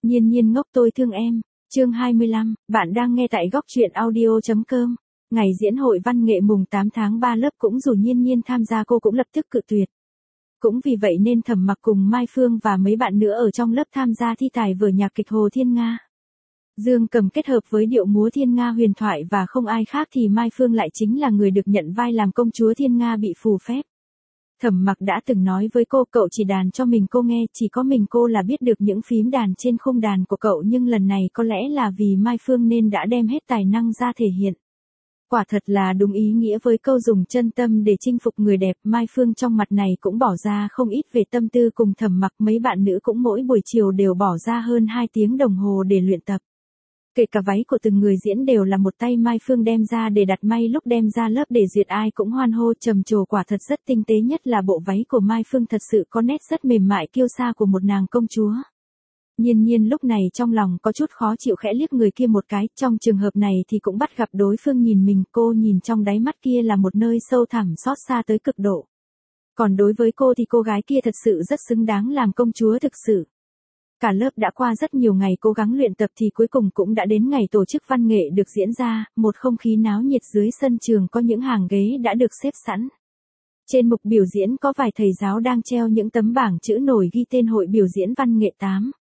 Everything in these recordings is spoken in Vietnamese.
Nhiên nhiên ngốc tôi thương em. Chương 25, bạn đang nghe tại góc truyện audio.com. Ngày diễn hội văn nghệ mùng 8 tháng 3 lớp cũng rủ Nhiên nhiên tham gia, cô cũng lập tức cự tuyệt. Cũng vì vậy nên Thẩm Mặc cùng Mai Phương và mấy bạn nữa ở trong lớp tham gia thi tài vở nhạc kịch Hồ Thiên Nga. Dương Cầm kết hợp với điệu múa Thiên Nga huyền thoại và không ai khác thì Mai Phương lại chính là người được nhận vai làm công chúa Thiên Nga bị phù phép. Thẩm Mặc đã từng nói với cô cậu chỉ đàn cho mình cô nghe, chỉ có mình cô là biết được những phím đàn trên khung đàn của cậu, nhưng lần này có lẽ là vì Mai Phương nên đã đem hết tài năng ra thể hiện. Quả thật là đúng ý nghĩa với câu dùng chân tâm để chinh phục người đẹp. Mai Phương trong mặt này cũng bỏ ra không ít về tâm tư cùng Thẩm Mặc, mấy bạn nữ cũng mỗi buổi chiều đều bỏ ra hơn 2 tiếng đồng hồ để luyện tập. Kể cả váy của từng người diễn đều là một tay Mai Phương đem ra để đặt may, lúc đem ra lớp để duyệt ai cũng hoan hô trầm trồ, quả thật rất tinh tế, nhất là bộ váy của Mai Phương thật sự có nét rất mềm mại kiêu sa của một nàng công chúa. Nhiên nhiên lúc này trong lòng có chút khó chịu, khẽ liếc người kia một cái, trong trường hợp này thì cũng bắt gặp đối phương nhìn mình, cô nhìn trong đáy mắt kia là một nơi sâu thẳm xót xa tới cực độ. Còn đối với cô thì cô gái kia thật sự rất xứng đáng làm công chúa thực sự. Cả lớp đã qua rất nhiều ngày cố gắng luyện tập thì cuối cùng cũng đã đến ngày tổ chức văn nghệ được diễn ra, một không khí náo nhiệt dưới sân trường, có những hàng ghế đã được xếp sẵn. Trên mục biểu diễn có vài thầy giáo đang treo những tấm bảng chữ nổi ghi tên hội biểu diễn văn nghệ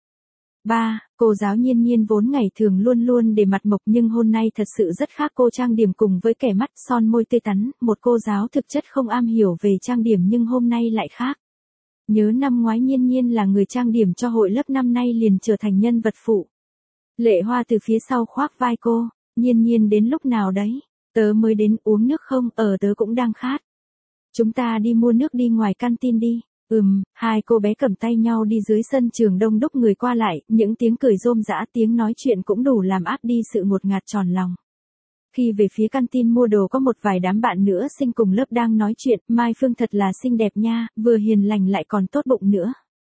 8.3, cô giáo Nhiên nhiên vốn ngày thường luôn luôn để mặt mộc nhưng hôm nay thật sự rất khác, cô trang điểm cùng với kẻ mắt son môi tươi tắn, một cô giáo thực chất không am hiểu về trang điểm nhưng hôm nay lại khác. Nhớ năm ngoái Nhiên nhiên là người trang điểm cho hội lớp, năm nay liền trở thành nhân vật phụ. Lệ Hoa từ phía sau khoác vai cô, Nhiên nhiên đến lúc nào đấy, tớ mới đến, uống nước không, tớ cũng đang khát. Chúng ta đi mua nước đi ngoài canteen đi. Hai cô bé cầm tay nhau đi dưới sân trường đông đúc người qua lại, những tiếng cười rôm rã, tiếng nói chuyện cũng đủ làm át đi sự ngột ngạt tròn lòng. Khi về phía canteen mua đồ có một vài đám bạn nữa sinh cùng lớp đang nói chuyện, Mai Phương thật là xinh đẹp nha, vừa hiền lành lại còn tốt bụng nữa.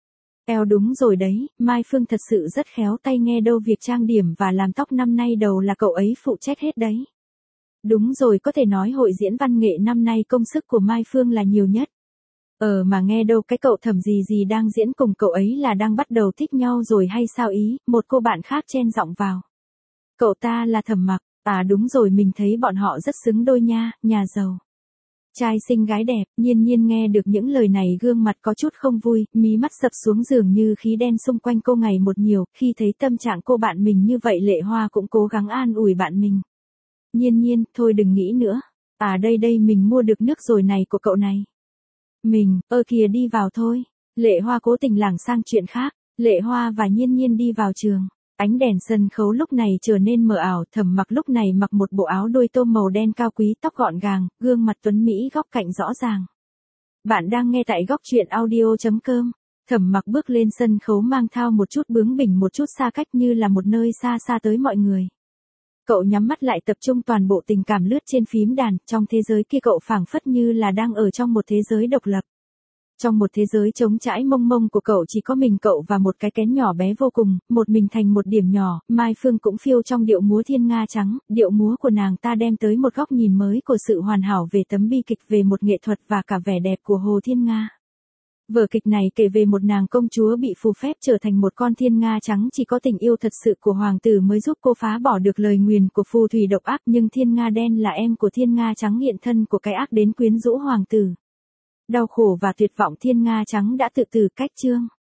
Đúng rồi đấy, Mai Phương thật sự rất khéo tay, nghe đâu việc trang điểm và làm tóc năm nay đầu là cậu ấy phụ trách hết đấy. Đúng rồi, có thể nói hội diễn văn nghệ năm nay công sức của Mai Phương là nhiều nhất. Mà nghe đâu cái cậu Thẩm gì gì đang diễn cùng cậu ấy là đang bắt đầu thích nhau rồi hay sao ý, một cô bạn khác chen giọng vào. Cậu ta là Thẩm Mặc. Đúng rồi, mình thấy bọn họ rất xứng đôi nha, nhà giàu. Trai xinh gái đẹp. Nhiên nhiên nghe được những lời này gương mặt có chút không vui, mí mắt sập xuống, dường như khí đen xung quanh cô ngày một nhiều, khi thấy tâm trạng cô bạn mình như vậy Lệ Hoa cũng cố gắng an ủi bạn mình. Nhiên nhiên, thôi đừng nghĩ nữa. Đây mình mua được nước rồi này của cậu này. Mình, kìa đi vào thôi. Lệ Hoa cố tình lảng sang chuyện khác. Lệ Hoa và Nhiên nhiên đi vào trường. Ánh đèn sân khấu lúc này trở nên mờ ảo, Thẩm Mặc lúc này mặc một bộ áo đôi tôm màu đen cao quý, tóc gọn gàng, gương mặt tuấn mỹ góc cạnh rõ ràng. Bạn đang nghe tại góc truyện audio.com. Thẩm Mặc bước lên sân khấu mang theo một chút bướng bỉnh, một chút xa cách, như là một nơi xa xa tới mọi người. Cậu nhắm mắt lại tập trung toàn bộ tình cảm lướt trên phím đàn, trong thế giới kia cậu phảng phất như là đang ở trong một thế giới độc lập. Trong một thế giới trống trải mông mông của cậu chỉ có mình cậu và một cái kén nhỏ bé vô cùng, một mình thành một điểm nhỏ. Mai Phương cũng phiêu trong điệu múa Thiên Nga trắng, điệu múa của nàng ta đem tới một góc nhìn mới của sự hoàn hảo về tấm bi kịch, về một nghệ thuật và cả vẻ đẹp của Hồ Thiên Nga. Vở kịch này kể về một nàng công chúa bị phù phép trở thành một con thiên nga trắng, chỉ có tình yêu thật sự của hoàng tử mới giúp cô phá bỏ được lời nguyền của phù thủy độc ác, nhưng thiên nga đen là em của thiên nga trắng, hiện thân của cái ác đến quyến rũ hoàng tử. Đau khổ và tuyệt vọng thiên nga trắng đã tự tử cách chương.